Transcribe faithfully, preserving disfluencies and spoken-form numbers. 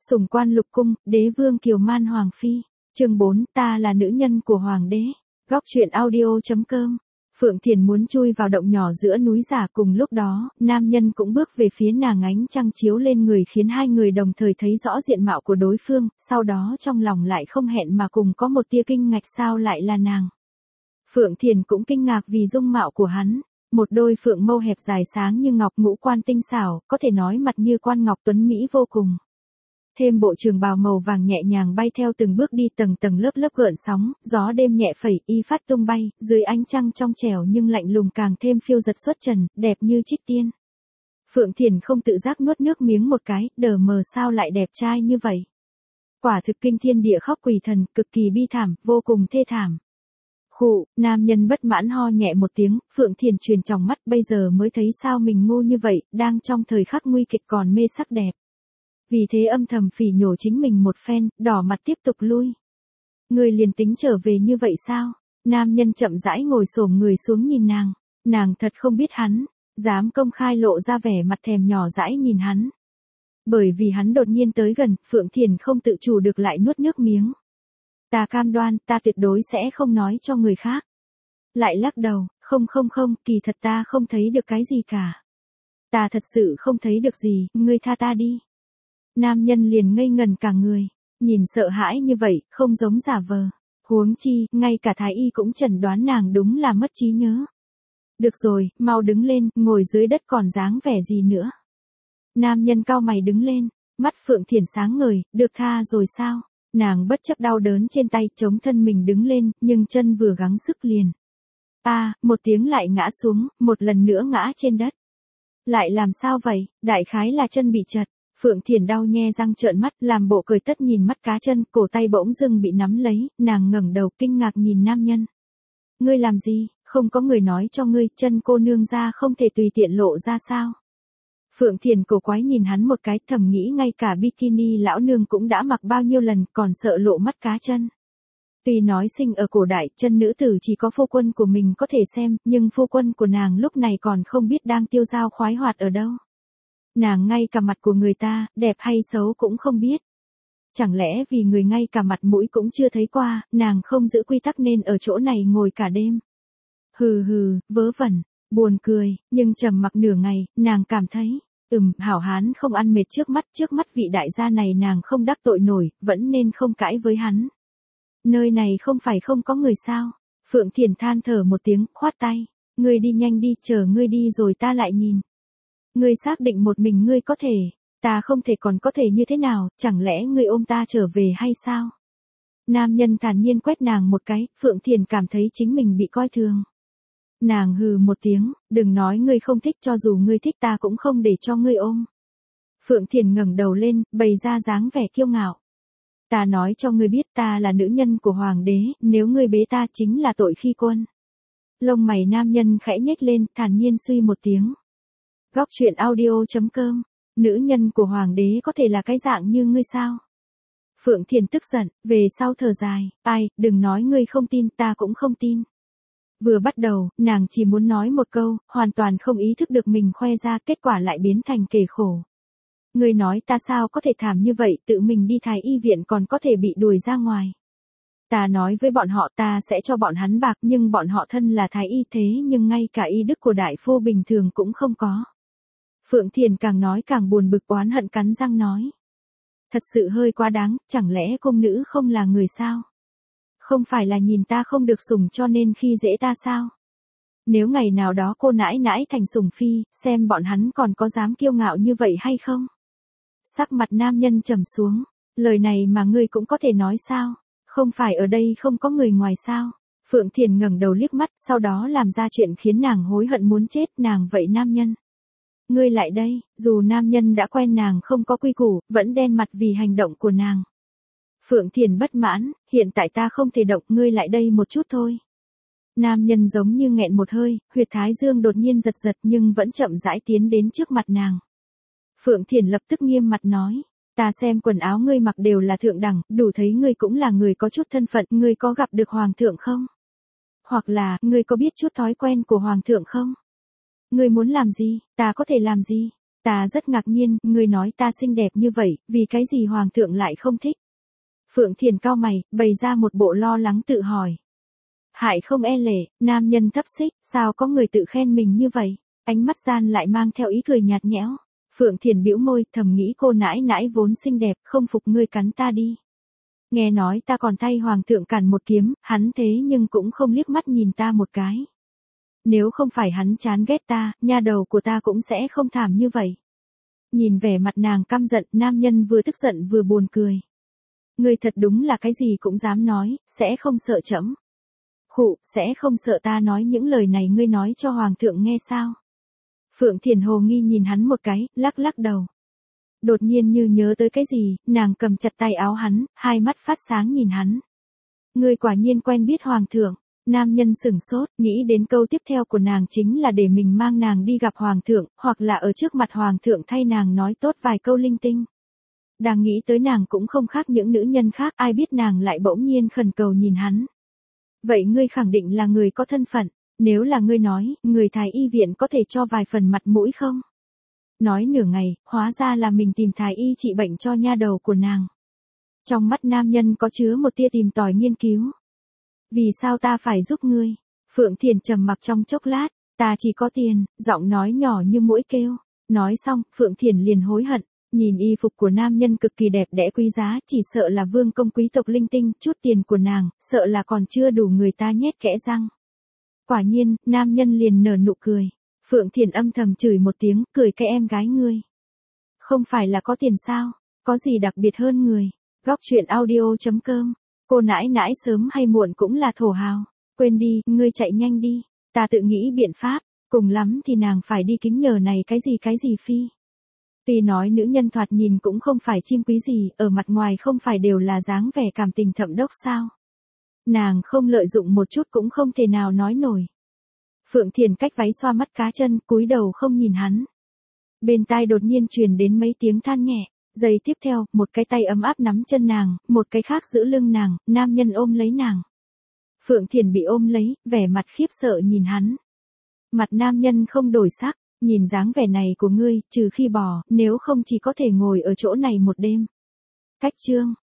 Sủng quan lục cung, đế vương kiều man hoàng phi. Chương bốn, ta là nữ nhân của hoàng đế. Góc truyện audio.com. Phượng Thiền muốn chui vào động nhỏ giữa núi giả, cùng lúc đó, nam nhân cũng bước về phía nàng, ánh trăng chiếu lên người khiến hai người đồng thời thấy rõ diện mạo của đối phương, sau đó trong lòng lại không hẹn mà cùng có một tia kinh ngạc, sao lại là nàng. Phượng Thiền cũng kinh ngạc vì dung mạo của hắn. Một đôi phượng mâu hẹp dài sáng như ngọc, ngũ quan tinh xảo, có thể nói mặt như quan ngọc, tuấn mỹ vô cùng. Thêm bộ trường bào màu vàng nhẹ nhàng bay theo từng bước đi, tầng tầng lớp lớp gợn sóng, gió đêm nhẹ phẩy, y phát tung bay, dưới ánh trăng trong trẻo nhưng lạnh lùng càng thêm phiêu dật xuất trần, đẹp như trích tiên. Phượng Thiền không tự giác nuốt nước miếng một cái, đờ mờ sao lại đẹp trai như vậy. Quả thực kinh thiên địa khóc quỷ thần, cực kỳ bi thảm, vô cùng thê thảm. Khụ, nam nhân bất mãn ho nhẹ một tiếng, Phượng Thiền truyền tròng mắt, bây giờ mới thấy sao mình ngu như vậy, đang trong thời khắc nguy kịch còn mê sắc đẹp. Vì thế âm thầm phỉ nhổ chính mình một phen, đỏ mặt tiếp tục lui. Người liền tính trở về như vậy sao? Nam nhân chậm rãi ngồi xổm người xuống nhìn nàng. Nàng thật không biết hắn, dám công khai lộ ra vẻ mặt thèm nhỏ dãi nhìn hắn. Bởi vì hắn đột nhiên tới gần, Phượng Thiền không tự chủ được lại nuốt nước miếng. Ta cam đoan, ta tuyệt đối sẽ không nói cho người khác. Lại lắc đầu, không không không, kỳ thật ta không thấy được cái gì cả. Ta thật sự không thấy được gì, ngươi tha ta đi. Nam nhân liền ngây ngần cả người, nhìn sợ hãi như vậy, không giống giả vờ. Huống chi, ngay cả thái y cũng chẩn đoán nàng đúng là mất trí nhớ. Được rồi, mau đứng lên, ngồi dưới đất còn dáng vẻ gì nữa. Nam nhân cau mày đứng lên, mắt Phượng Thiền sáng ngời, được tha rồi sao? Nàng bất chấp đau đớn trên tay, chống thân mình đứng lên, nhưng chân vừa gắng sức liền. À, một tiếng lại ngã xuống, một lần nữa ngã trên đất. Lại làm sao vậy? Đại khái là chân bị trật. Phượng Thiền đau nhe răng trợn mắt, làm bộ cười tất nhìn mắt cá chân, cổ tay bỗng dưng bị nắm lấy, nàng ngẩng đầu kinh ngạc nhìn nam nhân. Ngươi làm gì, không có người nói cho ngươi, chân cô nương ra không thể tùy tiện lộ ra sao? Phượng Thiền cổ quái nhìn hắn một cái, thầm nghĩ ngay cả bikini lão nương cũng đã mặc bao nhiêu lần, còn sợ lộ mắt cá chân. Tuy nói sinh ở cổ đại, chân nữ tử chỉ có phu quân của mình có thể xem, nhưng phu quân của nàng lúc này còn không biết đang tiêu dao khoái hoạt ở đâu. Nàng ngay cả mặt của người ta, đẹp hay xấu cũng không biết. Chẳng lẽ vì người ngay cả mặt mũi cũng chưa thấy qua, nàng không giữ quy tắc nên ở chỗ này ngồi cả đêm. Hừ hừ, vớ vẩn, buồn cười, nhưng trầm mặc nửa ngày, nàng cảm thấy, ừm, hảo hán không ăn mệt trước mắt, trước mắt vị đại gia này nàng không đắc tội nổi, vẫn nên không cãi với hắn. Nơi này không phải không có người sao? Phượng Thiền than thở một tiếng, khoát tay, ngươi đi nhanh đi, chờ ngươi đi rồi ta lại nhìn. Ngươi xác định một mình ngươi có thể, ta không thể còn có thể như thế nào, chẳng lẽ ngươi ôm ta trở về hay sao? Nam nhân thản nhiên quét nàng một cái, Phượng Thiền cảm thấy chính mình bị coi thường. Nàng hừ một tiếng, đừng nói ngươi không thích, cho dù ngươi thích ta cũng không để cho ngươi ôm. Phượng Thiền ngẩng đầu lên, bày ra dáng vẻ kiêu ngạo. Ta nói cho ngươi biết ta là nữ nhân của hoàng đế, nếu ngươi bế ta chính là tội khi quân. Lông mày nam nhân khẽ nhếch lên, thản nhiên suy một tiếng. Góc truyện audio.com. Nữ nhân của hoàng đế có thể là cái dạng như ngươi sao? Phượng Thiền tức giận, về sau thở dài, ai, đừng nói ngươi không tin, ta cũng không tin. Vừa bắt đầu, nàng chỉ muốn nói một câu, hoàn toàn không ý thức được mình khoe ra, kết quả lại biến thành kể khổ. Ngươi nói ta sao có thể thảm như vậy, tự mình đi thái y viện còn có thể bị đuổi ra ngoài. Ta nói với bọn họ ta sẽ cho bọn hắn bạc, nhưng bọn họ thân là thái y thế nhưng ngay cả y đức của đại phu bình thường cũng không có. Phượng Thiền càng nói càng buồn bực, oán hận cắn răng nói. Thật sự hơi quá đáng, chẳng lẽ cung nữ không là người sao? Không phải là nhìn ta không được sủng cho nên khi dễ ta sao? Nếu ngày nào đó cô nãi nãi thành sủng phi, xem bọn hắn còn có dám kiêu ngạo như vậy hay không? Sắc mặt nam nhân trầm xuống, lời này mà ngươi cũng có thể nói sao? Không phải ở đây không có người ngoài sao? Phượng Thiền ngẩng đầu liếc mắt, sau đó làm ra chuyện khiến nàng hối hận muốn chết, nàng vậy nam nhân. Ngươi lại đây, dù nam nhân đã quen nàng không có quy củ, vẫn đen mặt vì hành động của nàng. Phượng Thiền bất mãn, hiện tại ta không thể động, ngươi lại đây một chút thôi. Nam nhân giống như nghẹn một hơi, huyệt thái dương đột nhiên giật giật nhưng vẫn chậm rãi tiến đến trước mặt nàng. Phượng Thiền lập tức nghiêm mặt nói, ta xem quần áo ngươi mặc đều là thượng đẳng, đủ thấy ngươi cũng là người có chút thân phận, ngươi có gặp được hoàng thượng không? Hoặc là, ngươi có biết chút thói quen của hoàng thượng không? Ngươi muốn làm gì, ta có thể làm gì? Ta rất ngạc nhiên, ngươi nói ta xinh đẹp như vậy, vì cái gì hoàng thượng lại không thích? Phượng Thiền cau mày, bày ra một bộ lo lắng tự hỏi. Hại không e lệ, nam nhân thấp xích, sao có người tự khen mình như vậy? Ánh mắt gian lại mang theo ý cười nhạt nhẽo. Phượng Thiền bĩu môi, thầm nghĩ cô nãi nãi vốn xinh đẹp, không phục ngươi cắn ta đi. Nghe nói ta còn thay hoàng thượng cản một kiếm, hắn thế nhưng cũng không liếc mắt nhìn ta một cái. Nếu không phải hắn chán ghét ta, nha đầu của ta cũng sẽ không thảm như vậy. Nhìn vẻ mặt nàng căm giận, nam nhân vừa tức giận vừa buồn cười. Ngươi thật đúng là cái gì cũng dám nói, sẽ không sợ trẫm. Khụ, sẽ không sợ ta nói những lời này ngươi nói cho hoàng thượng nghe sao? Phượng Thiền hồ nghi nhìn hắn một cái, lắc lắc đầu. Đột nhiên như nhớ tới cái gì, nàng cầm chặt tay áo hắn, hai mắt phát sáng nhìn hắn. Ngươi quả nhiên quen biết hoàng thượng. Nam nhân sửng sốt, nghĩ đến câu tiếp theo của nàng chính là để mình mang nàng đi gặp hoàng thượng, hoặc là ở trước mặt hoàng thượng thay nàng nói tốt vài câu linh tinh. Đang nghĩ tới nàng cũng không khác những nữ nhân khác, ai biết nàng lại bỗng nhiên khẩn cầu nhìn hắn. Vậy ngươi khẳng định là người có thân phận, nếu là ngươi nói, người thái y viện có thể cho vài phần mặt mũi không? Nói nửa ngày, hóa ra là mình tìm thái y trị bệnh cho nha đầu của nàng. Trong mắt nam nhân có chứa một tia tìm tòi nghiên cứu. Vì sao ta phải giúp ngươi? Phượng Thiền trầm mặc trong chốc lát, ta chỉ có tiền, giọng nói nhỏ như muỗi kêu. Nói xong, Phượng Thiền liền hối hận, nhìn y phục của nam nhân cực kỳ đẹp đẽ quý giá, chỉ sợ là vương công quý tộc linh tinh, chút tiền của nàng, sợ là còn chưa đủ người ta nhét kẽ răng. Quả nhiên, nam nhân liền nở nụ cười. Phượng Thiền âm thầm chửi một tiếng, cười cái em gái ngươi. Không phải là có tiền sao, có gì đặc biệt hơn người. Góc truyện audio chấm com. Cô nãi nãi sớm hay muộn cũng là thổ hào. Quên đi, ngươi chạy nhanh đi. Ta tự nghĩ biện pháp, cùng lắm thì nàng phải đi kính nhờ này cái gì cái gì phi. Tuy nói nữ nhân thoạt nhìn cũng không phải chim quý gì, ở mặt ngoài không phải đều là dáng vẻ cảm tình thậm đốc sao. Nàng không lợi dụng một chút cũng không thể nào nói nổi. Phượng Thiền cách váy xoa mắt cá chân, cúi đầu không nhìn hắn. Bên tai đột nhiên truyền đến mấy tiếng than nhẹ. Giây tiếp theo, một cái tay ấm áp nắm chân nàng, một cái khác giữ lưng nàng, nam nhân ôm lấy nàng. Phượng Thiền bị ôm lấy, vẻ mặt khiếp sợ nhìn hắn. Mặt nam nhân không đổi sắc, nhìn dáng vẻ này của ngươi, trừ khi bỏ, nếu không chỉ có thể ngồi ở chỗ này một đêm. Cách chương.